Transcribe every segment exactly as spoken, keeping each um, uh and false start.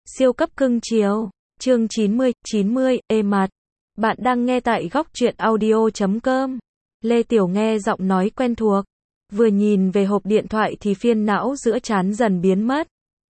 Siêu cấp cưng chiều. Chương chín mươi, chín mươi, ê mặt. Bạn đang nghe tại góc truyện audio chấm com. Lê Tiểu nghe giọng nói quen thuộc. Vừa nhìn về hộp điện thoại thì phiền não giữa trán dần biến mất.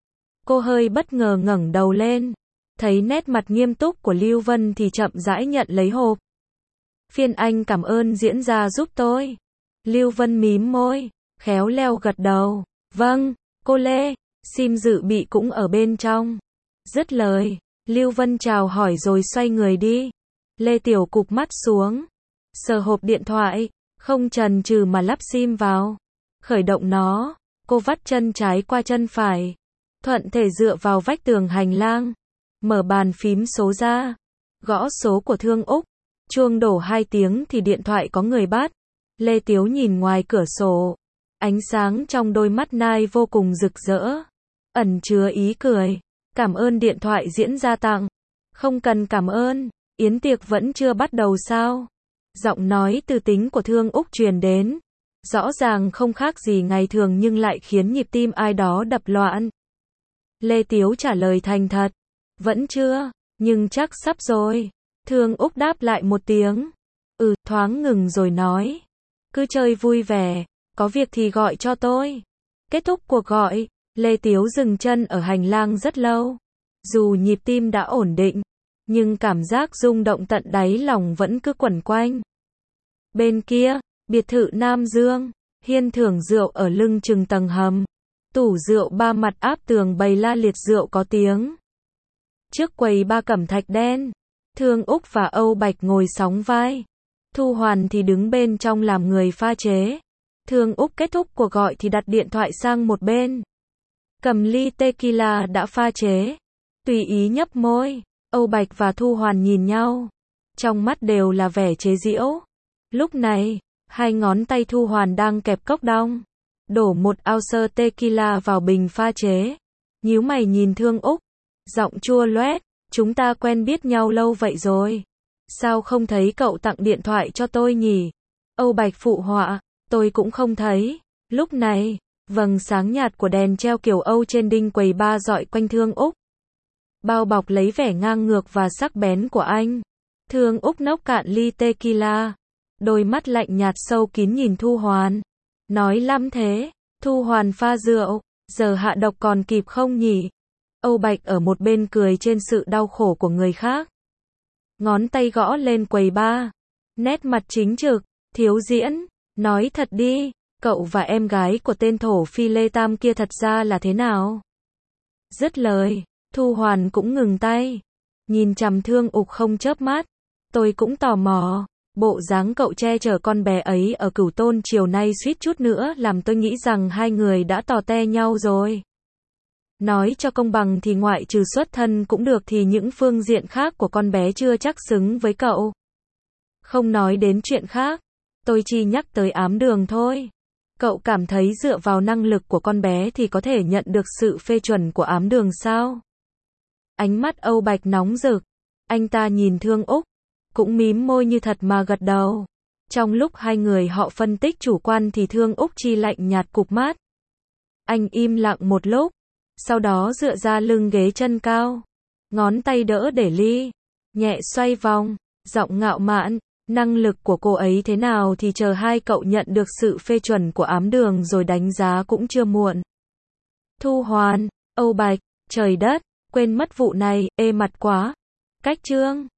Cô hơi bất ngờ ngẩng đầu lên. Thấy nét mặt nghiêm túc của Lưu Vân thì chậm rãi nhận lấy hộp. Phiền anh cảm ơn diễn ra giúp tôi. Lưu Vân mím môi, khéo léo gật đầu. Vâng, cô Lê. Sim dự bị cũng ở bên trong. Dứt lời, Lưu Vân chào hỏi rồi xoay người đi. Lê Tiểu cụp mắt xuống, sờ hộp điện thoại, không chần chừ mà lắp sim vào. Khởi động nó, cô vắt chân trái qua chân phải, thuận thể dựa vào vách tường hành lang, mở bàn phím số ra, gõ số của Thương Úc. Chuông đổ hai tiếng thì điện thoại có người bắt. Lê Tiếu nhìn ngoài cửa sổ, ánh sáng trong đôi mắt nai vô cùng rực rỡ, ẩn chứa ý cười. Cảm ơn điện thoại diễn ra tặng. Không cần cảm ơn, yến tiệc vẫn chưa bắt đầu sao? Giọng nói từ tính của Thương Úc truyền đến. Rõ ràng không khác gì ngày thường nhưng lại khiến nhịp tim ai đó đập loạn. Lê Tiếu trả lời thành thật. Vẫn chưa, nhưng chắc sắp rồi. Thương Úc đáp lại một tiếng. Ừ, thoáng ngừng rồi nói. Cứ chơi vui vẻ, có việc thì gọi cho tôi. Kết thúc cuộc gọi, Lê Tiếu dừng chân ở hành lang rất lâu. Dù nhịp tim đã ổn định, nhưng cảm giác rung động tận đáy lòng vẫn cứ quẩn quanh. Bên kia, biệt thự Nam Dương, hiên thưởng rượu ở lưng chừng tầng hầm. Tủ rượu ba mặt áp tường bày la liệt rượu có tiếng. Trước quầy ba cẩm thạch đen, Thương Úc và Âu Bạch ngồi sóng vai. Thu Hoàn thì đứng bên trong làm người pha chế. Thương Úc kết thúc cuộc gọi thì đặt điện thoại sang một bên. Cầm ly tequila đã pha chế, tùy ý nhấp môi. Âu Bạch và Thu Hoàn nhìn nhau, trong mắt đều là vẻ chế giễu. Lúc này, hai ngón tay Thu Hoàn đang kẹp cốc đong, đổ một ounce tequila vào bình pha chế. Nhíu mày nhìn Thương Úc, giọng chua loét, chúng ta quen biết nhau lâu vậy rồi, sao không thấy cậu tặng điện thoại cho tôi nhỉ? Âu Bạch phụ họa, tôi cũng không thấy. Lúc này, vầng sáng nhạt của đèn treo kiểu Âu trên đinh quầy ba dọi quanh Thương Úc, bao bọc lấy vẻ ngang ngược và sắc bén của anh. Thương Úc nốc cạn ly tequila, đôi mắt lạnh nhạt sâu kín nhìn Thu Hoàn, nói lắm thế. Thu Hoàn pha rượu, giờ hạ độc còn kịp không nhỉ? Âu Bạch ở một bên cười trên sự đau khổ của người khác, ngón tay gõ lên quầy ba, nét mặt chính trực. Thiếu diễn, nói thật đi, cậu và em gái của tên thổ phi Lê Tam kia thật ra là thế nào? Dứt lời, Thu Hoàn cũng ngừng tay, nhìn chằm Thương Úc không chớp mắt. Tôi cũng tò mò, bộ dáng cậu che chở con bé ấy ở Cửu Tôn chiều nay suýt chút nữa làm tôi nghĩ rằng hai người đã tò te nhau rồi. Nói cho công bằng thì ngoại trừ xuất thân cũng được thì những phương diện khác của con bé chưa chắc xứng với cậu. Không nói đến chuyện khác, tôi chỉ nhắc tới ám đường thôi. Cậu cảm thấy dựa vào năng lực của con bé thì có thể nhận được sự phê chuẩn của ám đường sao? Ánh mắt Âu Bạch nóng rực. Anh ta nhìn Thương Úc, cũng mím môi như thật mà gật đầu. Trong lúc hai người họ phân tích chủ quan thì Thương Úc chỉ lạnh nhạt cụp mắt. Anh im lặng một lúc, sau đó dựa ra lưng ghế chân cao, ngón tay đỡ để ly, nhẹ xoay vòng, giọng ngạo mạn. Năng lực của cô ấy thế nào thì chờ hai cậu nhận được sự phê chuẩn của ám đường rồi đánh giá cũng chưa muộn. Thu Hoàn, Âu Bạch, trời đất, quên mất vụ này, ê mặt quá. Cách chương